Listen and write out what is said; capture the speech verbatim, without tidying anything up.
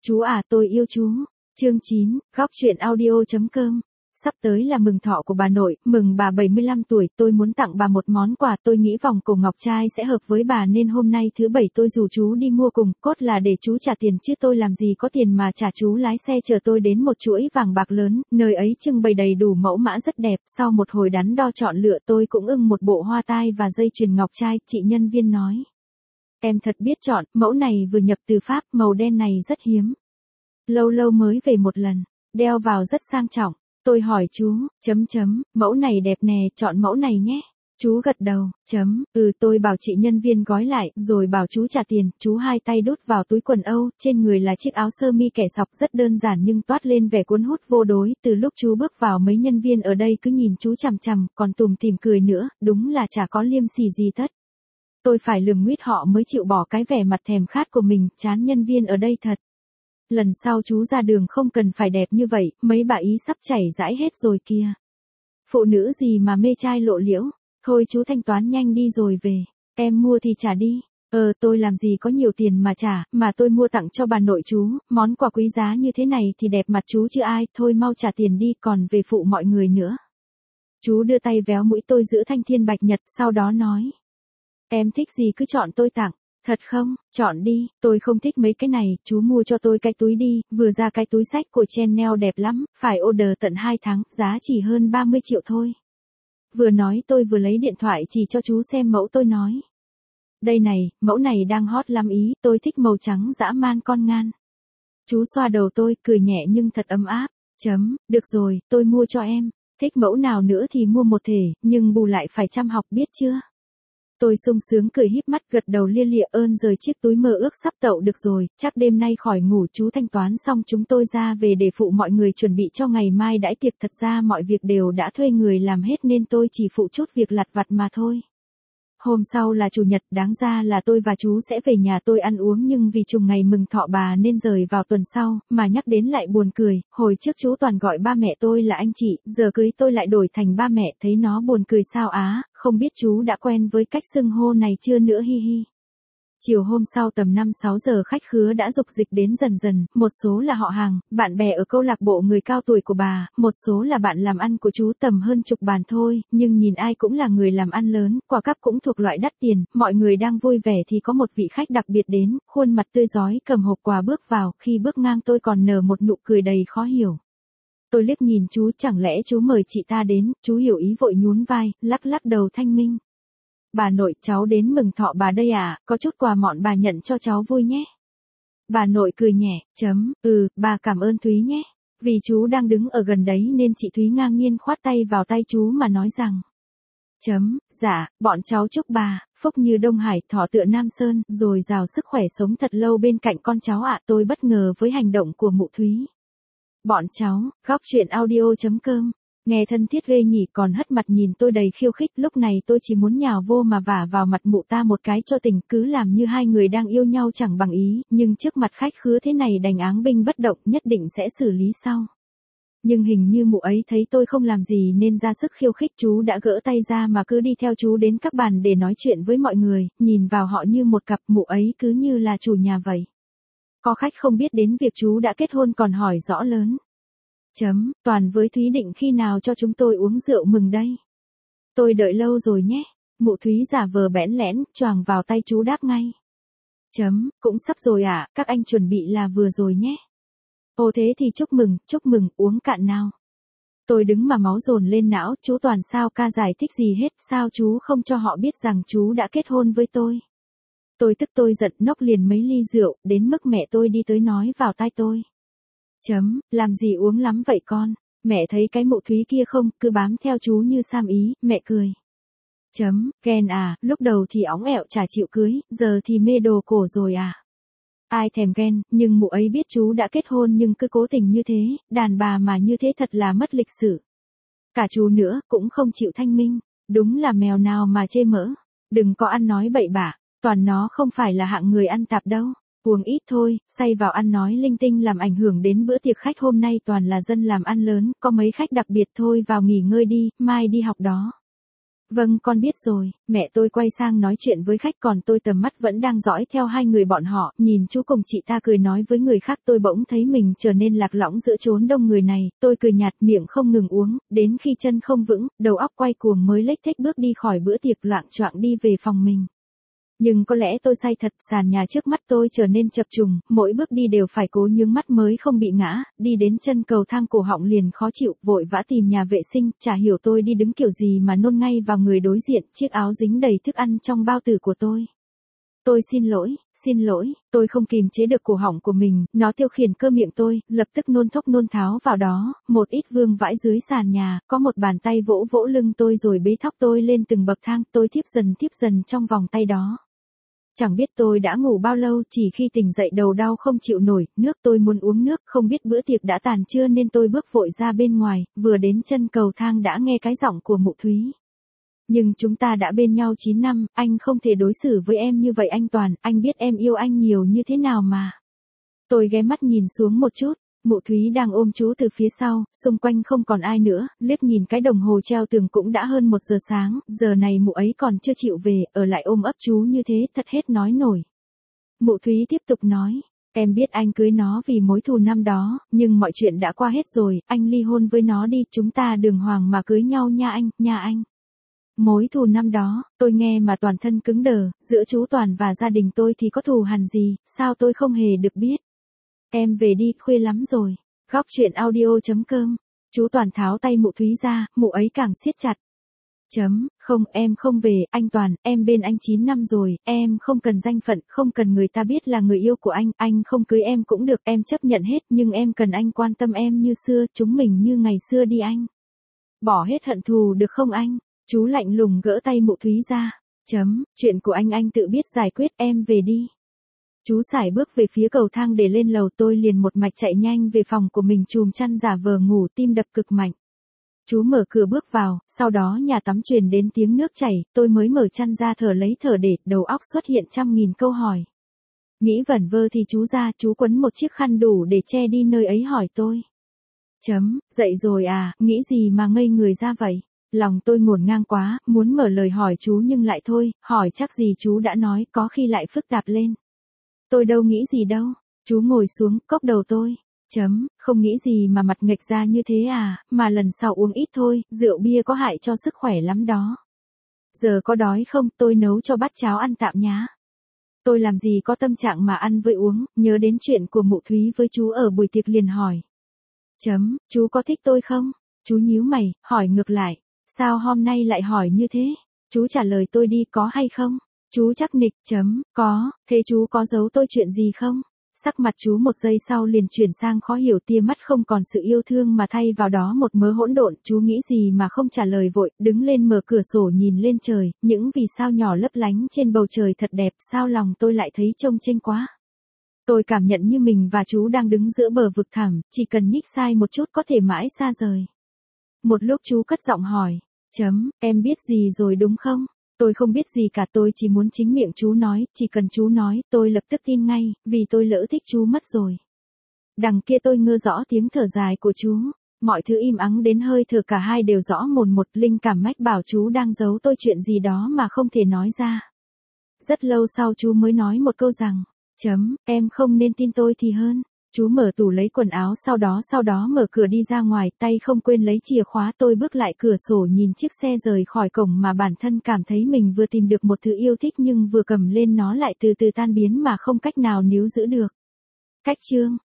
Chú à, tôi yêu chú. Chương chín, góc truyện audio.com. Sắp tới là mừng thọ của bà nội, mừng bà bảy mươi lăm tuổi, tôi muốn tặng bà một món quà, tôi nghĩ vòng cổ ngọc trai sẽ hợp với bà nên hôm nay thứ bảy tôi rủ chú đi mua cùng, cốt là để chú trả tiền chứ tôi làm gì có tiền mà trả. Chú lái xe chở tôi đến một chuỗi vàng bạc lớn, nơi ấy trưng bày đầy đủ mẫu mã rất đẹp, sau một hồi đắn đo chọn lựa tôi cũng ưng một bộ hoa tai và dây chuyền ngọc trai, chị nhân viên nói. Em thật biết chọn, mẫu này vừa nhập từ Pháp, màu đen này rất hiếm. Lâu lâu mới về một lần, đeo vào rất sang trọng. Tôi hỏi chú, chấm chấm, mẫu này đẹp nè, chọn mẫu này nhé. Chú gật đầu, chấm, ừ tôi bảo chị nhân viên gói lại, rồi bảo chú trả tiền, chú hai tay đút vào túi quần Âu, trên người là chiếc áo sơ mi kẻ sọc rất đơn giản nhưng toát lên vẻ cuốn hút vô đối, từ lúc chú bước vào mấy nhân viên ở đây cứ nhìn chú chằm chằm, còn tủm tỉm cười nữa, đúng là chả có liêm sỉ gì tất. Tôi phải lườm nguyết họ mới chịu bỏ cái vẻ mặt thèm khát của mình, chán nhân viên ở đây thật. Lần sau chú ra đường không cần phải đẹp như vậy, mấy bà ý sắp chảy rãi hết rồi kìa. Phụ nữ gì mà mê trai lộ liễu, thôi chú thanh toán nhanh đi rồi về, em mua thì trả đi. Ờ tôi làm gì có nhiều tiền mà trả, mà tôi mua tặng cho bà nội chú, món quà quý giá như thế này thì đẹp mặt chú chứ ai, thôi mau trả tiền đi còn về phụ mọi người nữa. Chú đưa tay véo mũi tôi giữa thanh thiên bạch nhật, sau đó nói. Em thích gì cứ chọn tôi tặng. Thật không, chọn đi, tôi không thích mấy cái này, chú mua cho tôi cái túi đi, vừa ra cái túi xách của Chanel đẹp lắm, phải order tận hai tháng, giá chỉ hơn ba mươi triệu thôi. Vừa nói tôi vừa lấy điện thoại chỉ cho chú xem mẫu tôi nói. Đây này, mẫu này đang hot lắm ý, tôi thích màu trắng dã man con ngan. Chú xoa đầu tôi, cười nhẹ nhưng thật ấm áp, chấm, được rồi, tôi mua cho em, thích mẫu nào nữa thì mua một thể, nhưng bù lại phải chăm học biết chưa? Tôi sung sướng cười híp mắt gật đầu lia lịa ơn rời chiếc túi mơ ước sắp tậu được rồi, chắc đêm nay khỏi ngủ chú thanh toán xong chúng tôi ra về để phụ mọi người chuẩn bị cho ngày mai đãi tiệc. Thật ra mọi việc đều đã thuê người làm hết nên tôi chỉ phụ chút việc lặt vặt mà thôi. Hôm sau là chủ nhật, đáng ra là tôi và chú sẽ về nhà tôi ăn uống nhưng vì trùng ngày mừng thọ bà nên rời vào tuần sau, mà nhắc đến lại buồn cười, hồi trước chú toàn gọi ba mẹ tôi là anh chị, giờ cưới tôi lại đổi thành ba mẹ, thấy nó buồn cười sao á, không biết chú đã quen với cách xưng hô này chưa nữa hi hi. Chiều hôm sau tầm năm sáu giờ khách khứa đã rục dịch đến dần dần, một số là họ hàng, bạn bè ở câu lạc bộ người cao tuổi của bà, một số là bạn làm ăn của chú tầm hơn chục bàn thôi, nhưng nhìn ai cũng là người làm ăn lớn, quà cáp cũng thuộc loại đắt tiền, mọi người đang vui vẻ thì có một vị khách đặc biệt đến, khuôn mặt tươi rói cầm hộp quà bước vào, khi bước ngang tôi còn nở một nụ cười đầy khó hiểu. Tôi liếc nhìn chú, chẳng lẽ chú mời chị ta đến, chú hiểu ý vội nhún vai, lắc lắc đầu thanh minh. Bà nội, cháu đến mừng thọ bà đây à, có chút quà mọn bà nhận cho cháu vui nhé. Bà nội cười nhẹ, chấm, ừ, bà cảm ơn Thúy nhé. Vì chú đang đứng ở gần đấy nên chị Thúy ngang nhiên khoát tay vào tay chú mà nói rằng. Chấm, dạ, bọn cháu chúc bà, phúc như Đông Hải, thọ tựa Nam Sơn, rồi giàu sức khỏe sống thật lâu bên cạnh con cháu ạ. Tôi bất ngờ với hành động của mụ Thúy. Bọn cháu, góc truyện audio.com. Nghe thân thiết ghê nhỉ, còn hất mặt nhìn tôi đầy khiêu khích, lúc này tôi chỉ muốn nhào vô mà vả vào mặt mụ ta một cái cho tình, cứ làm như hai người đang yêu nhau chẳng bằng ý, nhưng trước mặt khách khứa thế này đành áng binh bất động, nhất định sẽ xử lý sau. Nhưng hình như mụ ấy thấy tôi không làm gì nên ra sức khiêu khích, chú đã gỡ tay ra mà cứ đi theo chú đến các bàn để nói chuyện với mọi người, nhìn vào họ như một cặp, mụ ấy cứ như là chủ nhà vậy. Có khách không biết đến việc chú đã kết hôn còn hỏi rõ lớn. Chấm, Toàn với Thúy định khi nào cho chúng tôi uống rượu mừng đây? Tôi đợi lâu rồi nhé. Mụ Thúy giả vờ bẽn lẽn, choàng vào tay chú đáp ngay. Chấm, cũng sắp rồi ạ, à, các anh chuẩn bị là vừa rồi nhé. Ồ thế thì chúc mừng, chúc mừng, uống cạn nào. Tôi đứng mà máu dồn lên não, chú Toàn sao ca giải thích gì hết, sao chú không cho họ biết rằng chú đã kết hôn với tôi? Tôi tức tôi giận nốc liền mấy ly rượu, đến mức mẹ tôi đi tới nói vào tai tôi. Chấm, làm gì uống lắm vậy con, mẹ thấy cái mụ Thúy kia không, cứ bám theo chú như sam ý, mẹ cười. Chấm, ghen à, lúc đầu thì óng ẹo chả chịu cưới, giờ thì mê đồ cổ rồi à. Ai thèm ghen, nhưng mụ ấy biết chú đã kết hôn nhưng cứ cố tình như thế, đàn bà mà như thế thật là mất lịch sự. Cả chú nữa, cũng không chịu thanh minh, đúng là mèo nào mà chê mỡ, đừng có ăn nói bậy bạ, Toàn nó không phải là hạng người ăn tạp đâu. Uống ít thôi, say vào ăn nói linh tinh làm ảnh hưởng đến bữa tiệc khách hôm nay toàn là dân làm ăn lớn, có mấy khách đặc biệt thôi vào nghỉ ngơi đi, mai đi học đó. Vâng con biết rồi, mẹ tôi quay sang nói chuyện với khách còn tôi tầm mắt vẫn đang dõi theo hai người bọn họ, nhìn chú cùng chị ta cười nói với người khác tôi bỗng thấy mình trở nên lạc lõng giữa chốn đông người này, tôi cười nhạt miệng không ngừng uống, đến khi chân không vững, đầu óc quay cuồng mới lếch thếch bước đi khỏi bữa tiệc loạng choạng đi về phòng mình. Nhưng có lẽ tôi say thật, sàn nhà trước mắt tôi trở nên chập trùng, mỗi bước đi đều phải cố nhướng mắt mới không bị ngã, đi đến chân cầu thang cổ họng liền khó chịu, vội vã tìm nhà vệ sinh, chả hiểu tôi đi đứng kiểu gì mà nôn ngay vào người đối diện, chiếc áo dính đầy thức ăn trong bao tử của tôi. Tôi xin lỗi, xin lỗi, tôi không kìm chế được cổ họng của mình, nó tiêu khiển cơ miệng tôi, lập tức nôn thốc nôn tháo vào đó, một ít vương vãi dưới sàn nhà, có một bàn tay vỗ vỗ lưng tôi rồi bế thóc tôi lên từng bậc thang, tôi thiếp dần thiếp dần trong vòng tay đó. Chẳng biết tôi đã ngủ bao lâu, chỉ khi tỉnh dậy đầu đau không chịu nổi, nước tôi muốn uống nước, không biết bữa tiệc đã tàn chưa nên tôi bước vội ra bên ngoài, vừa đến chân cầu thang đã nghe cái giọng của Mụ Thúy. Nhưng chúng ta đã bên nhau chín năm, anh không thể đối xử với em như vậy anh Toàn, anh biết em yêu anh nhiều như thế nào mà. Tôi ghé mắt nhìn xuống một chút. Mụ Thúy đang ôm chú từ phía sau, xung quanh không còn ai nữa, liếc nhìn cái đồng hồ treo tường cũng đã hơn một giờ sáng, giờ này mụ ấy còn chưa chịu về, ở lại ôm ấp chú như thế, thật hết nói nổi. Mụ Thúy tiếp tục nói, em biết anh cưới nó vì mối thù năm đó, nhưng mọi chuyện đã qua hết rồi, anh ly hôn với nó đi, chúng ta đường hoàng mà cưới nhau nha anh, nha anh. Mối thù năm đó, tôi nghe mà toàn thân cứng đờ, giữa chú Toàn và gia đình tôi thì có thù hằn gì, sao tôi không hề được biết. Em về đi, khuya lắm rồi. Góc truyện audio chấm com. Chú Toàn tháo tay Mụ Thúy ra, mụ ấy càng siết chặt. Chấm, không, em không về, anh Toàn, em bên anh chín năm rồi, em không cần danh phận, không cần người ta biết là người yêu của anh, anh không cưới em cũng được, em chấp nhận hết, nhưng em cần anh quan tâm em như xưa, chúng mình như ngày xưa đi anh. Bỏ hết hận thù được không anh? Chú lạnh lùng gỡ tay Mụ Thúy ra. Chấm, chuyện của anh anh tự biết giải quyết, em về đi. Chú sải bước về phía cầu thang để lên lầu, tôi liền một mạch chạy nhanh về phòng của mình chùm chăn giả vờ ngủ, tim đập cực mạnh. Chú mở cửa bước vào, sau đó nhà tắm truyền đến tiếng nước chảy, tôi mới mở chăn ra thở lấy thở để, đầu óc xuất hiện trăm nghìn câu hỏi. Nghĩ vẩn vơ thì chú ra, chú quấn một chiếc khăn đủ để che đi nơi ấy hỏi tôi. Chấm, dậy rồi à, nghĩ gì mà ngây người ra vậy? Lòng tôi ngổn ngang quá, muốn mở lời hỏi chú nhưng lại thôi, hỏi chắc gì chú đã nói, có khi lại phức tạp lên. Tôi đâu nghĩ gì đâu, chú ngồi xuống, cốc đầu tôi. Chấm, không nghĩ gì mà mặt nghệch ra như thế à, mà lần sau uống ít thôi, rượu bia có hại cho sức khỏe lắm đó. Giờ có đói không, tôi nấu cho bát cháo ăn tạm nhá. Tôi làm gì có tâm trạng mà ăn với uống, nhớ đến chuyện của Mụ Thúy với chú ở buổi tiệc liền hỏi. Chấm, chú có thích tôi không? Chú nhíu mày, hỏi ngược lại, sao hôm nay lại hỏi như thế? Chú trả lời tôi đi, có hay không? Chú chắc nịch, chấm, có, thế chú có giấu tôi chuyện gì không? Sắc mặt chú một giây sau liền chuyển sang khó hiểu, tia mắt không còn sự yêu thương mà thay vào đó một mớ hỗn độn, chú nghĩ gì mà không trả lời vội, đứng lên mở cửa sổ nhìn lên trời, những vì sao nhỏ lấp lánh trên bầu trời thật đẹp, sao lòng tôi lại thấy trông chênh quá. Tôi cảm nhận như mình và chú đang đứng giữa bờ vực thẳm, chỉ cần nhích sai một chút có thể mãi xa rời. Một lúc chú cất giọng hỏi, chấm, em biết gì rồi đúng không? Tôi không biết gì cả, tôi chỉ muốn chính miệng chú nói, chỉ cần chú nói, tôi lập tức tin ngay, vì tôi lỡ thích chú mất rồi. Đằng kia tôi ngơ rõ tiếng thở dài của chú, mọi thứ im ắng đến hơi thở cả hai đều rõ mồn một, linh cảm mách bảo chú đang giấu tôi chuyện gì đó mà không thể nói ra. Rất lâu sau chú mới nói một câu rằng, chấm, em không nên tin tôi thì hơn. Chú mở tủ lấy quần áo sau đó sau đó mở cửa đi ra ngoài, tay không quên lấy chìa khóa, tôi bước lại cửa sổ nhìn chiếc xe rời khỏi cổng mà bản thân cảm thấy mình vừa tìm được một thứ yêu thích nhưng vừa cầm lên nó lại từ từ tan biến mà không cách nào níu giữ được. Cách chương